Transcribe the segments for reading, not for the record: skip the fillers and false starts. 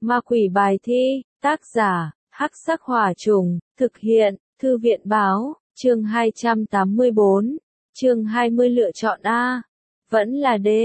Ma quỷ bài thi, tác giả, Hắc Sắc Hỏa Trùng, thực hiện, Thư viện Báo, chương 284, chương 20 lựa chọn A. Vẫn là D,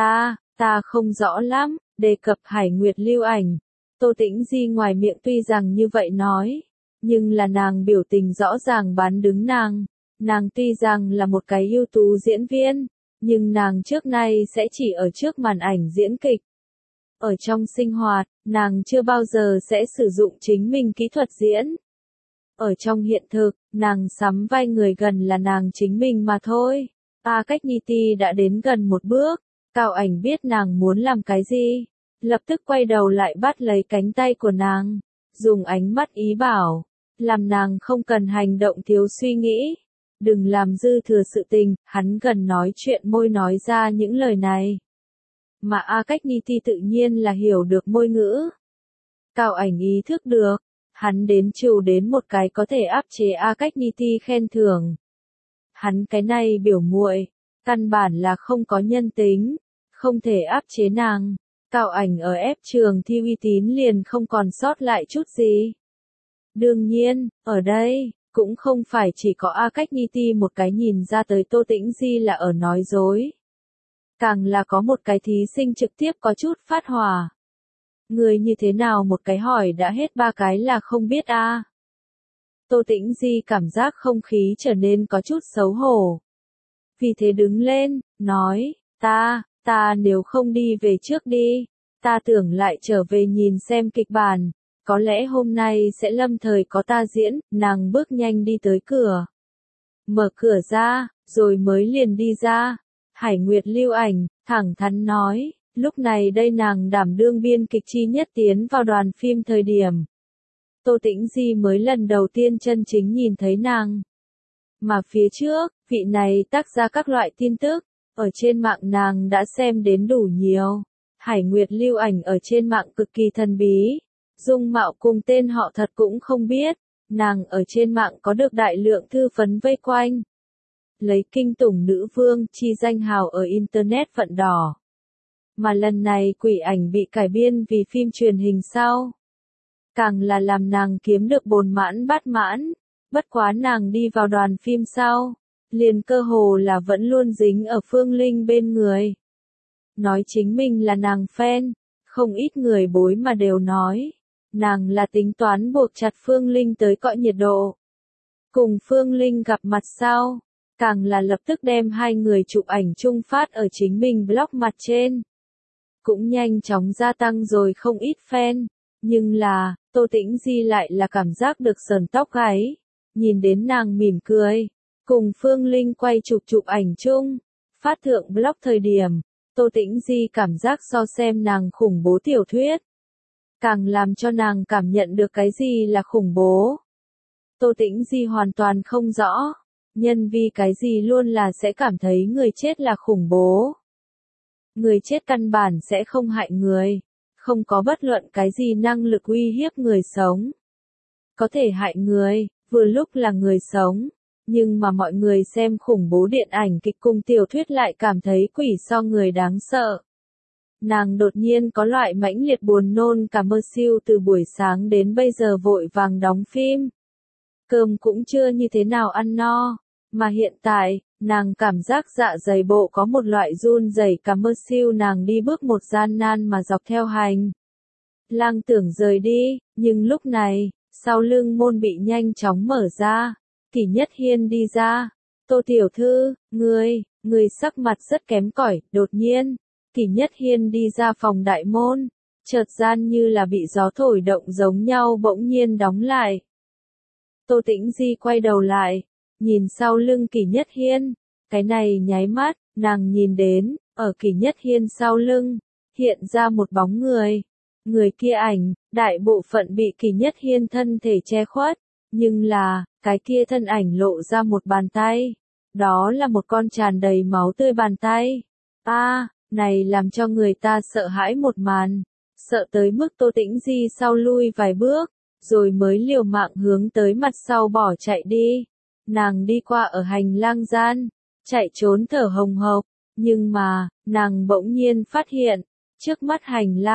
ta không rõ lắm, đề cập Hải Nguyệt lưu ảnh. Tô Tĩnh Di ngoài miệng tuy rằng như vậy nói, nhưng là nàng biểu tình rõ ràng bán đứng nàng. Nàng tuy rằng là một cái ưu tú diễn viên, nhưng nàng trước nay sẽ chỉ ở trước màn ảnh diễn kịch. Ở trong sinh hoạt, nàng chưa bao giờ sẽ sử dụng chính mình kỹ thuật diễn. Ở trong hiện thực, nàng sắm vai người gần là nàng chính mình mà thôi. A Cách Niti đã đến gần một bước, Cao Ảnh biết nàng muốn làm cái gì, lập tức quay đầu lại bắt lấy cánh tay của nàng, dùng ánh mắt ý bảo, làm nàng không cần hành động thiếu suy nghĩ. Đừng làm dư thừa sự tình, hắn gần nói chuyện môi nói ra những lời này. Mà A Cách Niti tự nhiên là hiểu được môi ngữ. Cao Ảnh ý thức được, hắn đến trừ đến một cái có thể áp chế A Cách Niti khen thưởng. Hắn cái này biểu muội, căn bản là không có nhân tính, không thể áp chế nàng. Cao Ảnh ở ép trường thi uy tín liền không còn sót lại chút gì. Đương nhiên, ở đây, cũng không phải chỉ có A Cách Niti một cái nhìn ra tới Tô Tĩnh Di là ở nói dối. Càng là có một cái thí sinh trực tiếp có chút phát hỏa. Người như thế nào một cái hỏi đã hết ba cái là không biết a. Tô Tĩnh Di cảm giác không khí trở nên có chút xấu hổ. Vì thế đứng lên, nói, ta nếu không đi về trước đi, ta tưởng lại trở về nhìn xem kịch bản, có lẽ hôm nay sẽ lâm thời có ta diễn. Nàng bước nhanh đi tới cửa. Mở cửa ra, rồi mới liền đi ra. Hải Nguyệt lưu ảnh, thẳng thắn nói, lúc này đây nàng đảm đương biên kịch chi nhất tiến vào đoàn phim thời điểm. Tô Tĩnh Di mới lần đầu tiên chân chính nhìn thấy nàng. Mà phía trước, vị này tác ra các loại tin tức, ở trên mạng nàng đã xem đến đủ nhiều. Hải Nguyệt lưu ảnh ở trên mạng cực kỳ thần bí, dung mạo cùng tên họ thật cũng không biết, nàng ở trên mạng có được đại lượng thư phấn vây quanh. Lấy kinh tủng nữ vương chi danh hào ở Internet vận đỏ. Mà lần này quỷ ảnh bị cải biên vì phim truyền hình sau. Càng là làm nàng kiếm được bồn mãn bát mãn, bất quá nàng đi vào đoàn phim sau, liền cơ hồ là vẫn luôn dính ở Phương Linh bên người. Nói chính mình là nàng fan, không ít người bối mà đều nói, nàng là tính toán buộc chặt Phương Linh tới cõi nhiệt độ. Cùng Phương Linh gặp mặt sau, càng là lập tức đem hai người chụp ảnh chung phát ở chính mình blog mặt trên. Cũng nhanh chóng gia tăng rồi không ít fan, nhưng là, Tô Tĩnh Di lại là cảm giác được sờn tóc gáy, nhìn đến nàng mỉm cười, cùng Phương Linh quay chụp ảnh chung, phát thượng blog thời điểm, Tô Tĩnh Di cảm giác so xem nàng khủng bố tiểu thuyết, càng làm cho nàng cảm nhận được cái gì là khủng bố. Tô Tĩnh Di hoàn toàn không rõ, nhân vì cái gì luôn là sẽ cảm thấy người chết là khủng bố. Người chết căn bản sẽ không hại người, không có bất luận cái gì năng lực uy hiếp người sống. Có thể hại người, vừa lúc là người sống, nhưng mà mọi người xem khủng bố điện ảnh kịch cùng tiểu thuyết lại cảm thấy quỷ so người đáng sợ. Nàng đột nhiên có loại mãnh liệt buồn nôn cả mơ siêu từ buổi sáng đến bây giờ vội vàng đóng phim. Cơm cũng chưa như thế nào ăn no, mà hiện tại, nàng cảm giác dạ dày bộ có một loại run rẩy cả mơ siêu. Nàng đi bước một gian nan mà dọc theo hành lang tưởng rời đi, nhưng lúc này, sau lưng môn bị nhanh chóng mở ra, Kỷ Nhất Hiên đi ra. Tô tiểu thư, người sắc mặt rất kém cỏi. Đột nhiên, Kỷ Nhất Hiên đi ra phòng đại môn, chợt gian như là bị gió thổi động giống nhau bỗng nhiên đóng lại. Tô Tĩnh Di quay đầu lại, nhìn sau lưng Kỷ Nhất Hiên, cái này nháy mắt, nàng nhìn đến, ở Kỷ Nhất Hiên sau lưng, hiện ra một bóng người. Người kia ảnh, đại bộ phận bị Kỷ Nhất Hiên thân thể che khuất, nhưng là, cái kia thân ảnh lộ ra một bàn tay. Đó là một con tràn đầy máu tươi bàn tay. Này làm cho người ta sợ hãi một màn, sợ tới mức Tô Tĩnh Di sau lui vài bước, rồi mới liều mạng hướng tới mặt sau bỏ chạy đi. Nàng đi qua ở hành lang gian, chạy trốn thở hồng hộc, nhưng mà, nàng bỗng nhiên phát hiện, trước mắt hành lang,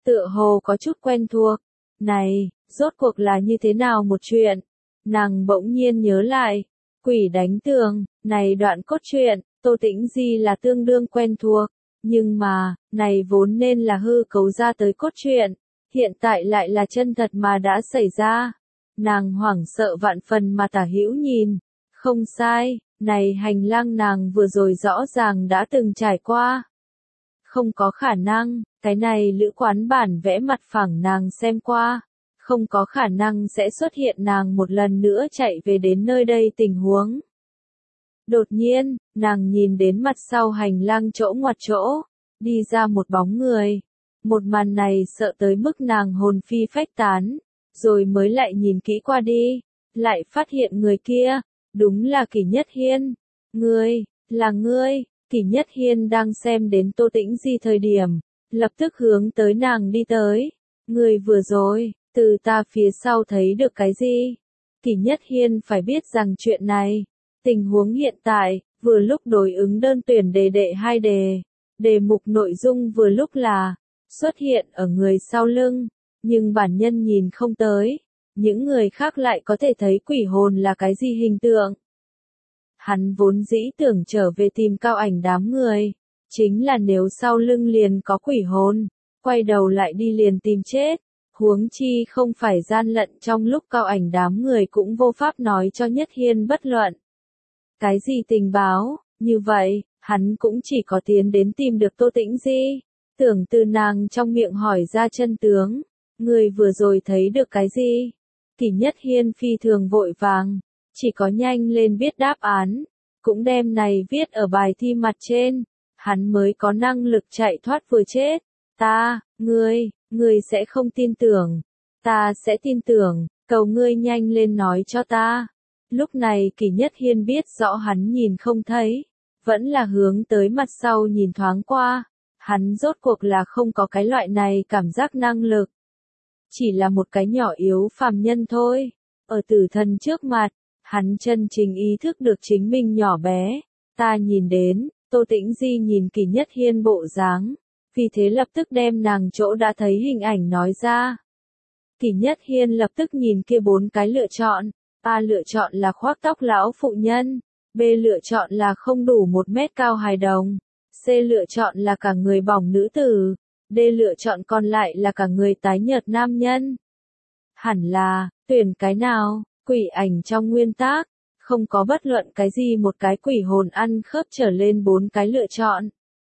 tựa hồ có chút quen thuộc. Này, rốt cuộc là như thế nào một chuyện? Nàng bỗng nhiên nhớ lại, quỷ đánh tường, này đoạn cốt truyện, Tô Tĩnh Di là tương đương quen thuộc, nhưng mà, này vốn nên là hư cấu ra tới cốt truyện, hiện tại lại là chân thật mà đã xảy ra. Nàng hoảng sợ vạn phần mà tả hữu nhìn, không sai, này hành lang nàng vừa rồi rõ ràng đã từng trải qua. Không có khả năng, cái này lữ quán bản vẽ mặt phẳng nàng xem qua. Không có khả năng sẽ xuất hiện nàng một lần nữa chạy về đến nơi đây tình huống. Đột nhiên, nàng nhìn đến mặt sau hành lang chỗ ngoặt chỗ, đi ra một bóng người. Một màn này sợ tới mức nàng hồn phi phách tán, rồi mới lại nhìn kỹ qua đi, lại phát hiện người kia, đúng là Kỷ Nhất Hiên. Ngươi, là ngươi, Kỷ Nhất Hiên đang xem đến Tô Tĩnh Di thời điểm, lập tức hướng tới nàng đi tới. Ngươi vừa rồi, từ ta phía sau thấy được cái gì? Kỷ Nhất Hiên phải biết rằng chuyện này, tình huống hiện tại, vừa lúc đối ứng đơn tuyển đề đệ 2 đề. Đề mục nội dung vừa lúc là, xuất hiện ở người sau lưng, nhưng bản nhân nhìn không tới. Những người khác lại có thể thấy quỷ hồn là cái gì hình tượng. Hắn vốn dĩ tưởng trở về tìm Cao Ảnh đám người, chính là nếu sau lưng liền có quỷ hồn, quay đầu lại đi liền tìm chết. Huống chi không phải gian lận trong lúc Cao Ảnh đám người cũng vô pháp nói cho Nhất Hiên bất luận. Cái gì tình báo, như vậy, hắn cũng chỉ có tiến đến tìm được Tô Tĩnh Di, tưởng từ nàng trong miệng hỏi ra chân tướng. Người vừa rồi thấy được cái gì? Kỷ Nhất Hiên phi thường vội vàng, chỉ có nhanh lên viết đáp án, cũng đem này viết ở bài thi mặt trên, hắn mới có năng lực chạy thoát vừa chết. Ngươi sẽ không tin tưởng, ta sẽ tin tưởng, cầu ngươi nhanh lên nói cho ta. Lúc này Kỷ Nhất Hiên biết rõ hắn nhìn không thấy, vẫn là hướng tới mặt sau nhìn thoáng qua, hắn rốt cuộc là không có cái loại này cảm giác năng lực. Chỉ là một cái nhỏ yếu phàm nhân thôi, ở tử thần trước mặt, hắn chân chính ý thức được chính mình nhỏ bé. Ta nhìn đến, Tô Tĩnh Di nhìn Kỷ Nhất Hiên bộ dáng, vì thế lập tức đem nàng chỗ đã thấy hình ảnh nói ra. Kỷ Nhất Hiên lập tức nhìn kia 4 cái lựa chọn, A lựa chọn là khoác tóc lão phụ nhân, B lựa chọn là không đủ 1 mét cao hài đồng, C lựa chọn là cả người bỏng nữ tử, D lựa chọn còn lại là cả người tái nhợt nam nhân. Hẳn là, tuyển cái nào, quỷ ảnh trong nguyên tác, không có bất luận cái gì một cái quỷ hồn ăn khớp trở lên 4 cái lựa chọn.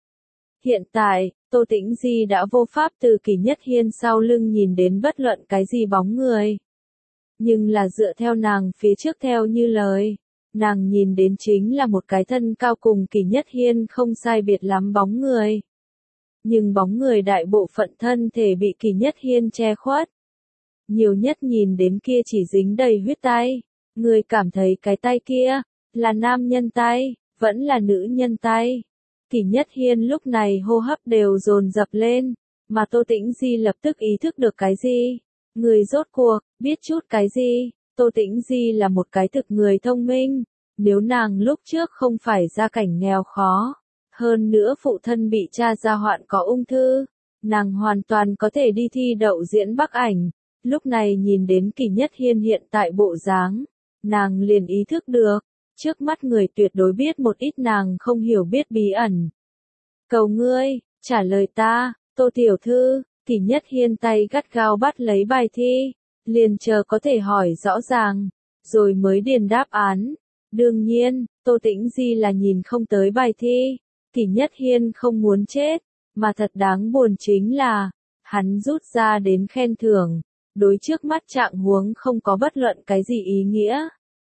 Hiện tại, Tô Tĩnh Di đã vô pháp từ Kỷ Nhất Hiên sau lưng nhìn đến bất luận cái gì bóng người. Nhưng là dựa theo nàng phía trước theo như lời, nàng nhìn đến chính là một cái thân cao cùng Kỷ Nhất Hiên không sai biệt lắm bóng người. Nhưng bóng người đại bộ phận thân thể bị Kỷ Nhất Hiên che khuất. Nhiều nhất nhìn đến kia chỉ dính đầy huyết tay. Người cảm thấy cái tay kia, là nam nhân tay, vẫn là nữ nhân tay. Kỷ Nhất Hiên lúc này hô hấp đều dồn dập lên, mà Tô Tĩnh Di lập tức ý thức được cái gì. Người rốt cuộc, biết chút cái gì, Tô Tĩnh Di là một cái thực người thông minh, nếu nàng lúc trước không phải gia cảnh nghèo khó, hơn nữa phụ thân bị cha gia hoạn có ung thư, nàng hoàn toàn có thể đi thi đậu diễn Bắc ảnh. Lúc này nhìn đến Kỷ Nhất Hiên hiện tại bộ dáng, nàng liền ý thức được, trước mắt người tuyệt đối biết một ít nàng không hiểu biết bí ẩn. Cầu ngươi, trả lời ta, Tô tiểu thư. Kỷ Nhất Hiên tay gắt gao bắt lấy bài thi, liền chờ có thể hỏi rõ ràng, rồi mới điền đáp án. Đương nhiên, Tô Tĩnh Di là nhìn không tới bài thi, Kỷ Nhất Hiên không muốn chết, mà thật đáng buồn chính là, hắn rút ra đến khen thưởng, đối trước mắt trạng huống không có bất luận cái gì ý nghĩa.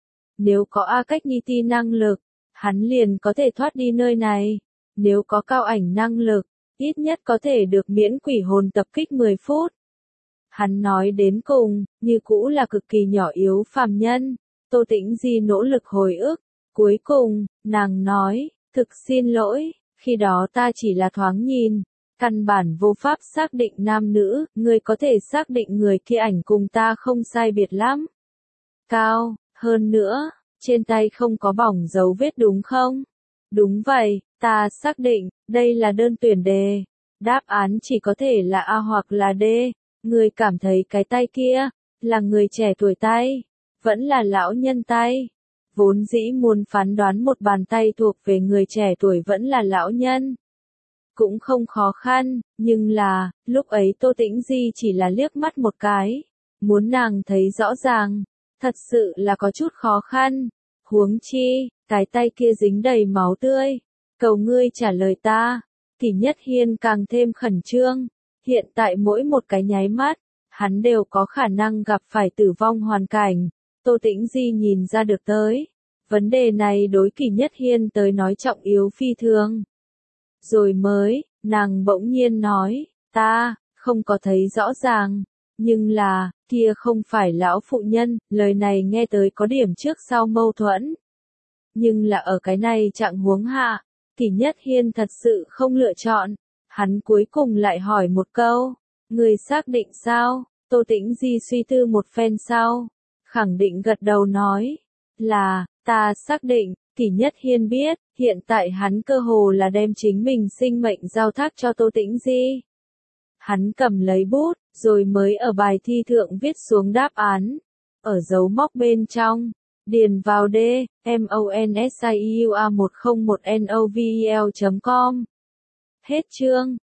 Nếu có A Cách Nhi Ti năng lực, hắn liền có thể thoát đi nơi này, nếu có Cao Ảnh năng lực, ít nhất có thể được miễn quỷ hồn tập kích 10 phút. Hắn nói đến cùng, như cũ là cực kỳ nhỏ yếu phàm nhân. Tô Tĩnh Di nỗ lực hồi ức. Cuối cùng, nàng nói, thực xin lỗi, khi đó ta chỉ là thoáng nhìn. Căn bản vô pháp xác định nam nữ, người có thể xác định người kia ảnh cùng ta không sai biệt lắm. Cao, hơn nữa, trên tay không có bỏng dấu vết đúng không? Đúng vậy, ta xác định, đây là đơn tuyển đề. Đáp án chỉ có thể là A hoặc là D. Người cảm thấy cái tay kia, là người trẻ tuổi tay, vẫn là lão nhân tay. Vốn dĩ muốn phán đoán một bàn tay thuộc về người trẻ tuổi vẫn là lão nhân. Cũng không khó khăn, nhưng là, lúc ấy Tô Tĩnh Di chỉ là liếc mắt một cái. Muốn nàng thấy rõ ràng, thật sự là có chút khó khăn. Huống chi, cái tay kia dính đầy máu tươi. Cầu ngươi trả lời ta. Kỷ Nhất Hiên càng thêm khẩn trương. Hiện tại mỗi một cái nháy mắt, hắn đều có khả năng gặp phải tử vong hoàn cảnh. Tô Tĩnh Di nhìn ra được tới. Vấn đề này đối Kỷ Nhất Hiên tới nói trọng yếu phi thường. Rồi mới, nàng bỗng nhiên nói, ta, không có thấy rõ ràng. Nhưng là, kia không phải lão phụ nhân, lời này nghe tới có điểm trước sau mâu thuẫn. Nhưng là ở cái này trạng huống hạ, Kỷ Nhất Hiên thật sự không lựa chọn. Hắn cuối cùng lại hỏi một câu, người xác định sao? Tô Tĩnh Di suy tư một phen sau, khẳng định gật đầu nói, là, ta xác định. Kỷ Nhất Hiên biết, hiện tại hắn cơ hồ là đem chính mình sinh mệnh giao thác cho Tô Tĩnh Di. Hắn cầm lấy bút, rồi mới ở bài thi thượng viết xuống đáp án. Ở dấu móc bên trong, điền vào D, MONSIUA101NOVEL.com. Hết chương.